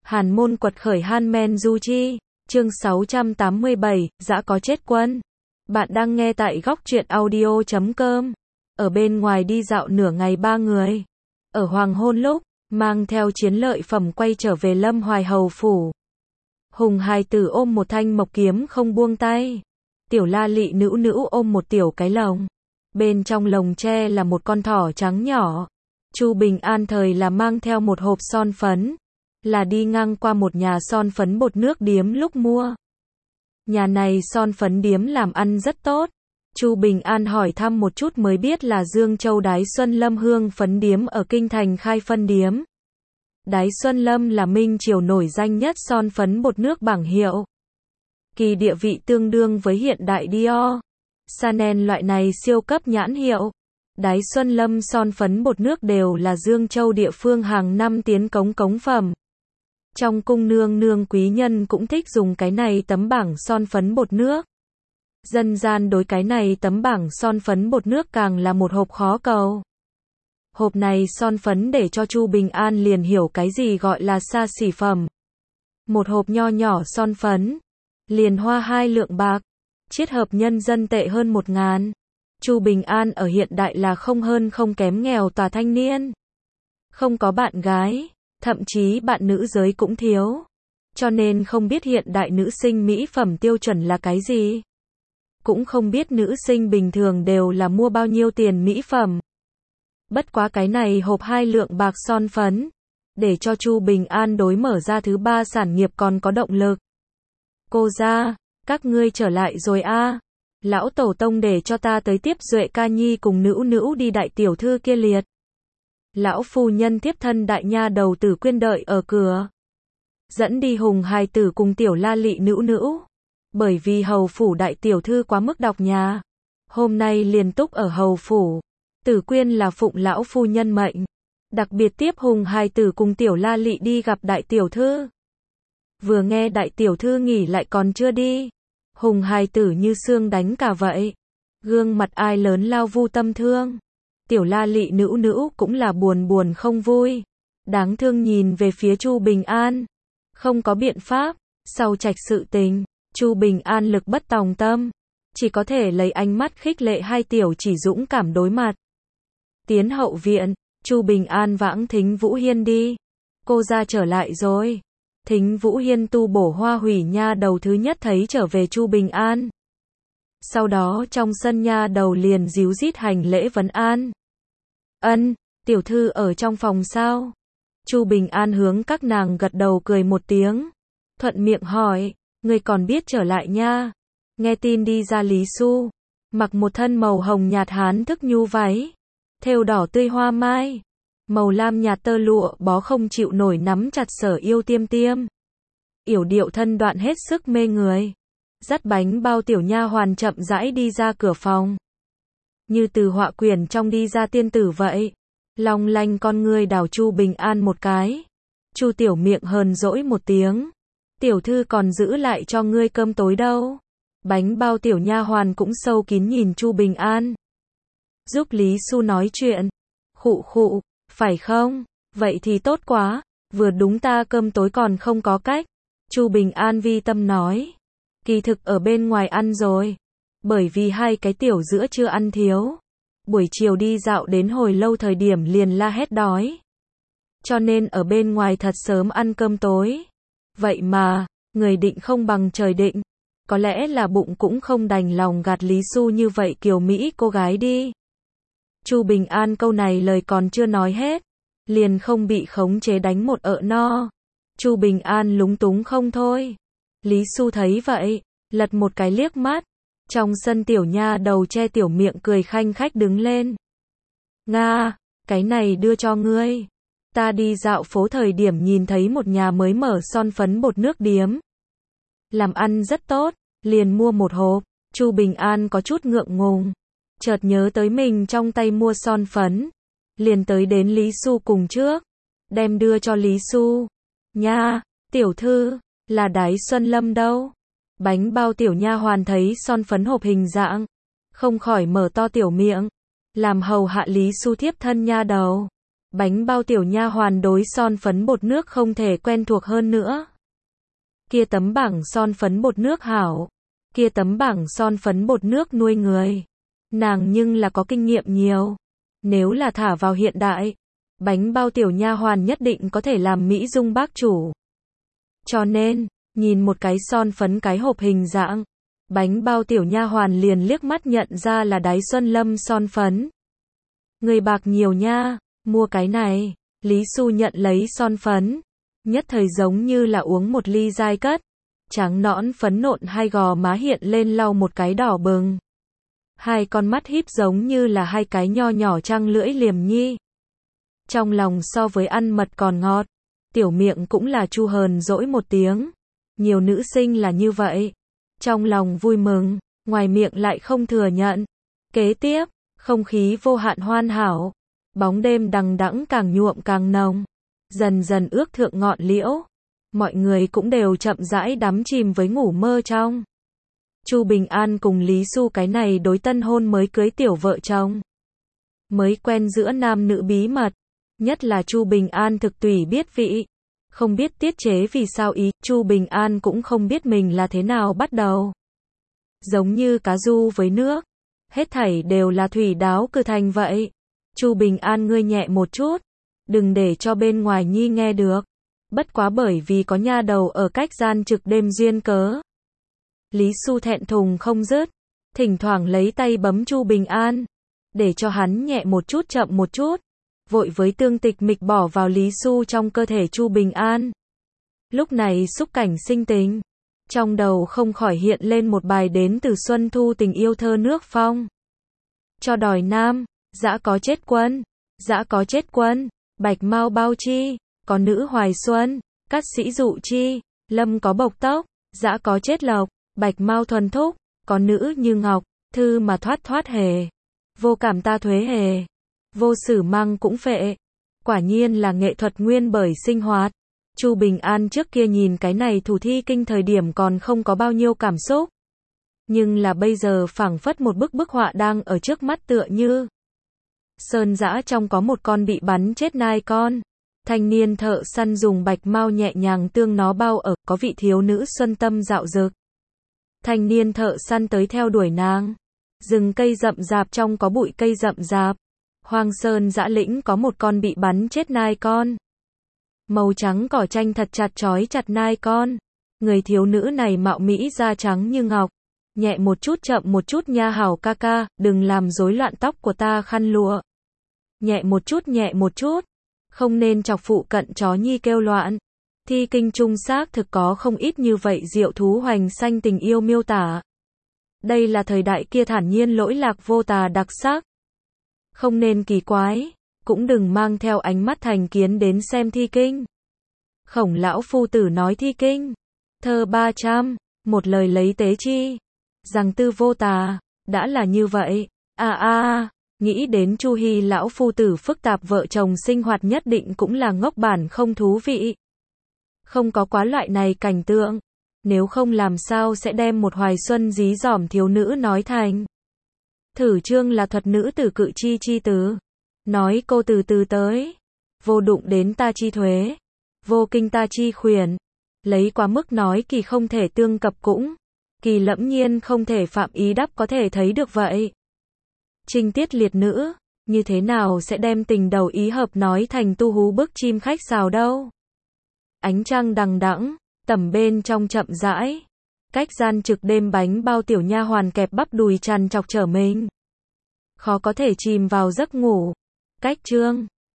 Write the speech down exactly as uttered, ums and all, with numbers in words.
Hàn môn quật khởi Hanmen Du Chi, chương sáu trăm tám mươi bảy, dã có chết quân. Bạn đang nghe tại góc truyện audio chấm com. Ở bên ngoài đi dạo nửa ngày ba người. Ở hoàng hôn lúc, mang theo chiến lợi phẩm quay trở về Lâm Hoài Hầu phủ. Hùng hài tử ôm một thanh mộc kiếm không buông tay. Tiểu La Lị nữ nữ ôm một tiểu cái lồng. Bên trong lồng tre là một con thỏ trắng nhỏ. Chu Bình An thời là mang theo một hộp son phấn. Là đi ngang qua một nhà son phấn bột nước điếm lúc mua. Nhà này son phấn điếm làm ăn rất tốt. Chu Bình An hỏi thăm một chút mới biết là Dương Châu Đái Xuân Lâm hương phấn điếm ở Kinh Thành khai phân điếm. Đái Xuân Lâm là minh triều nổi danh nhất son phấn bột nước bảng hiệu. Kỳ địa vị tương đương với hiện đại Dior, Chanel loại này siêu cấp nhãn hiệu. Đái Xuân Lâm son phấn bột nước đều là Dương Châu địa phương hàng năm tiến cống cống phẩm. Trong cung nương nương quý nhân cũng thích dùng cái này tấm bảng son phấn bột nước. Dân gian đối cái này tấm bảng son phấn bột nước càng là một hộp khó cầu. Hộp này son phấn để cho Chu Bình An liền hiểu cái gì gọi là xa xỉ phẩm. Một hộp nho nhỏ son phấn, liền hoa hai lượng bạc, chiết hợp nhân dân tệ hơn một ngàn. Chu Bình An ở hiện đại là không hơn không kém nghèo tòa thanh niên. Không có bạn gái, thậm chí bạn nữ giới cũng thiếu. Cho nên không biết hiện đại nữ sinh mỹ phẩm tiêu chuẩn là cái gì. Cũng không biết nữ sinh bình thường đều là mua bao nhiêu tiền mỹ phẩm. Bất quá cái này hộp hai lượng bạc son phấn, để cho Chu Bình An đối mở ra thứ ba sản nghiệp còn có động lực. Cô gia, các ngươi trở lại rồi a. À. Lão tổ tông để cho ta tới tiếp Duệ ca nhi cùng nữ nữ đi đại tiểu thư kia liệt. Lão phu nhân tiếp thân đại nha đầu Tử Quyên đợi ở cửa. Dẫn đi Hùng hài tử cùng tiểu La Lị nữ nữ. Bởi vì hầu phủ đại tiểu thư quá mức đọc nhà. Hôm nay liền túc ở hầu phủ. Tử Quyên là phụng lão phu nhân mệnh. Đặc biệt tiếp Hùng hài tử cùng tiểu La Lị đi gặp đại tiểu thư. Vừa nghe đại tiểu thư nghỉ lại còn chưa đi. Hùng hài tử như xương đánh cả vậy. Gương mặt ai lớn lao vu tâm thương. Tiểu La Lị nữ nữ cũng là buồn buồn không vui. Đáng thương nhìn về phía Chu Bình An. Không có biện pháp, sau trạch sự tình, Chu Bình An lực bất tòng tâm. Chỉ có thể lấy ánh mắt khích lệ hai tiểu chỉ dũng cảm đối mặt. Tiến hậu viện, Chu Bình An vãng Thính Vũ Hiên đi. Cô ra trở lại rồi. Thính Vũ Hiên tu bổ hoa hủy nha đầu thứ nhất thấy trở về Chu Bình An. Sau đó trong sân nha đầu liền díu dít hành lễ vấn an. Ân, tiểu thư ở trong phòng sao? Chu Bình An hướng các nàng gật đầu cười một tiếng. Thuận miệng hỏi, người còn biết trở lại nha. Nghe tin đi ra Lý Xu. Mặc một thân màu hồng nhạt hán thức nhu váy. Thêu đỏ tươi hoa mai. Màu lam nhạt tơ lụa bó không chịu nổi nắm chặt Sở Yêu tiêm tiêm. Yểu điệu thân đoạn hết sức mê người. Dắt bánh bao tiểu nha hoàn chậm rãi đi ra cửa phòng. Như từ họa quyển trong đi ra tiên tử vậy. Long lanh con ngươi đảo Chu Bình An một cái. Chu tiểu miệng hờn dỗi một tiếng. Tiểu thư còn giữ lại cho ngươi cơm tối đâu. Bánh bao tiểu nha hoàn cũng sâu kín nhìn Chu Bình An. Giúp Lý Xu nói chuyện. Khụ khụ, phải không? Vậy thì tốt quá. Vừa đúng ta cơm tối còn không có cách. Chu Bình An vi tâm nói. Kỳ thực ở bên ngoài ăn rồi. Bởi vì hai cái tiểu giữa chưa ăn thiếu. Buổi chiều đi dạo đến hồi lâu thời điểm liền la hét đói. Cho nên ở bên ngoài thật sớm ăn cơm tối. Vậy mà, người định không bằng trời định. Có lẽ là bụng cũng không đành lòng gạt Lý Xu như vậy kiều Mỹ cô gái đi. Chu Bình An câu này lời còn chưa nói hết. Liền không bị khống chế đánh một ợ no. Chu Bình An lúng túng không thôi. Lý Xu thấy vậy, lật một cái liếc mắt. Trong sân tiểu nha đầu che tiểu miệng cười khanh khách đứng lên. Nga, cái này đưa cho ngươi. Ta đi dạo phố thời điểm nhìn thấy một nhà mới mở son phấn bột nước điếm. Làm ăn rất tốt, liền mua một hộp. Chu Bình An có chút ngượng ngùng. Chợt nhớ tới mình trong tay mua son phấn. Liền tới đến Lý Xu cùng trước. Đem đưa cho Lý Xu. Nha, tiểu thư, là Đái Xuân Lâm đâu? Bánh bao tiểu nha hoàn thấy son phấn hộp hình dạng. Không khỏi mở to tiểu miệng. Làm hầu hạ Lý Xu thiếp thân nha đầu. Bánh bao tiểu nha hoàn đối son phấn bột nước không thể quen thuộc hơn nữa. Kia tấm bảng son phấn bột nước hảo. Kia tấm bảng son phấn bột nước nuôi người. Nàng nhưng là có kinh nghiệm nhiều. Nếu là thả vào hiện đại, bánh bao tiểu nha hoàn nhất định có thể làm mỹ dung bác chủ. Cho nên, nhìn một cái son phấn cái hộp hình dạng, bánh bao tiểu nha hoàn liền liếc mắt nhận ra là Đái Xuân Lâm son phấn. Người bạc nhiều nha, mua cái này. Lý Xu nhận lấy son phấn, nhất thời giống như là uống một ly dai cất. Trắng nõn phấn nộn hai gò má hiện lên lau một cái đỏ bừng. Hai con mắt híp giống như là hai cái nho nhỏ trăng lưỡi liềm nhi. Trong lòng so với ăn mật còn ngọt, tiểu miệng cũng là chu hờn dỗi một tiếng. Nhiều nữ sinh là như vậy. Trong lòng vui mừng, ngoài miệng lại không thừa nhận. Kế tiếp, không khí vô hạn hoàn hảo. Bóng đêm đằng đẵng càng nhuộm càng nồng. Dần dần ước thượng ngọn liễu. Mọi người cũng đều chậm rãi đắm chìm với ngủ mơ trong. Chu Bình An cùng Lý Xu cái này đối tân hôn mới cưới tiểu vợ chồng. Mới quen giữa nam nữ bí mật. Nhất là Chu Bình An thực tùy biết vị. Không biết tiết chế vì sao ý, Chu Bình An cũng không biết mình là thế nào bắt đầu. Giống như cá du với nước. Hết thảy đều là thủy đáo cử thành vậy. Chu Bình An ngươi nhẹ một chút. Đừng để cho bên ngoài nhi nghe được. Bất quá bởi vì có nha đầu ở cách gian trực đêm duyên cớ. Lý Xu thẹn thùng không dứt. Thỉnh thoảng lấy tay bấm Chu Bình An. Để cho hắn nhẹ một chút chậm một chút. Vội với tương tịch mịch bỏ vào Lý Xu trong cơ thể Chu Bình An. Lúc này xúc cảnh sinh tình. Trong đầu không khỏi hiện lên một bài đến từ Xuân Thu tình yêu thơ nước phong. Cho đòi nam, dã có chết quân, dã có chết quân, bạch mao bao chi, có nữ hoài xuân, cát sĩ dụ chi, lâm có bộc tốc, dã có chết lộc, bạch mao thuần thúc, có nữ như ngọc, thư mà thoát thoát hề. Vô cảm ta thuế hề. Vô sử măng cũng phệ. Quả nhiên là nghệ thuật nguyên bởi sinh hoạt. Chu Bình An trước kia nhìn cái này thủ thi kinh thời điểm còn không có bao nhiêu cảm xúc. Nhưng là bây giờ phảng phất một bức bức họa đang ở trước mắt tựa như. Sơn dã trong có một con bị bắn chết nai con. Thanh niên thợ săn dùng bạch mao nhẹ nhàng tương nó bao ở, có vị thiếu nữ xuân tâm dạo dực. Thanh niên thợ săn tới theo đuổi nàng. Rừng cây rậm rạp trong có bụi cây rậm rạp. Hoang sơn dã lĩnh có một con bị bắn chết nai con. Màu trắng cỏ tranh thật chặt trói chặt nai con. Người thiếu nữ này mạo mỹ da trắng như ngọc. Nhẹ một chút chậm một chút nha hảo ca ca, đừng làm rối loạn tóc của ta khăn lụa. Nhẹ một chút nhẹ một chút. Không nên chọc phụ cận chó nhi kêu loạn. Thi kinh trung xác thực có không ít như vậy diệu thú hoành xanh tình yêu miêu tả. Đây là thời đại kia thản nhiên lỗi lạc vô tà đặc sắc. Không nên kỳ quái, cũng đừng mang theo ánh mắt thành kiến đến xem thi kinh. Khổng lão phu tử nói thi kinh. Thơ ba trăm, một lời lấy tế chi. Rằng tư vô tà, đã là như vậy. À à à, nghĩ đến Chu Hy lão phu tử phức tạp vợ chồng sinh hoạt nhất định cũng là ngốc bản không thú vị. Không có quá loại này cảnh tượng. Nếu không làm sao sẽ đem một hoài xuân dí dỏm thiếu nữ nói thành. Thử chương là thuật nữ tử cự chi chi tứ. Nói cô từ từ tới. Vô đụng đến ta chi thuế. Vô kinh ta chi khuyển. Lấy quá mức nói kỳ không thể tương cập cũng. Kỳ lẫm nhiên không thể phạm ý đắp có thể thấy được vậy. Trinh tiết liệt nữ. Như thế nào sẽ đem tình đầu ý hợp nói thành tu hú bức chim khách xào đâu. Ánh trăng đằng đẵng. Tầm bên trong chậm rãi. Cách gian trực đêm bánh bao tiểu nha hoàn kẹp bắp đùi trằn trọc trở mình. Khó có thể chìm vào giấc ngủ. Cách chương.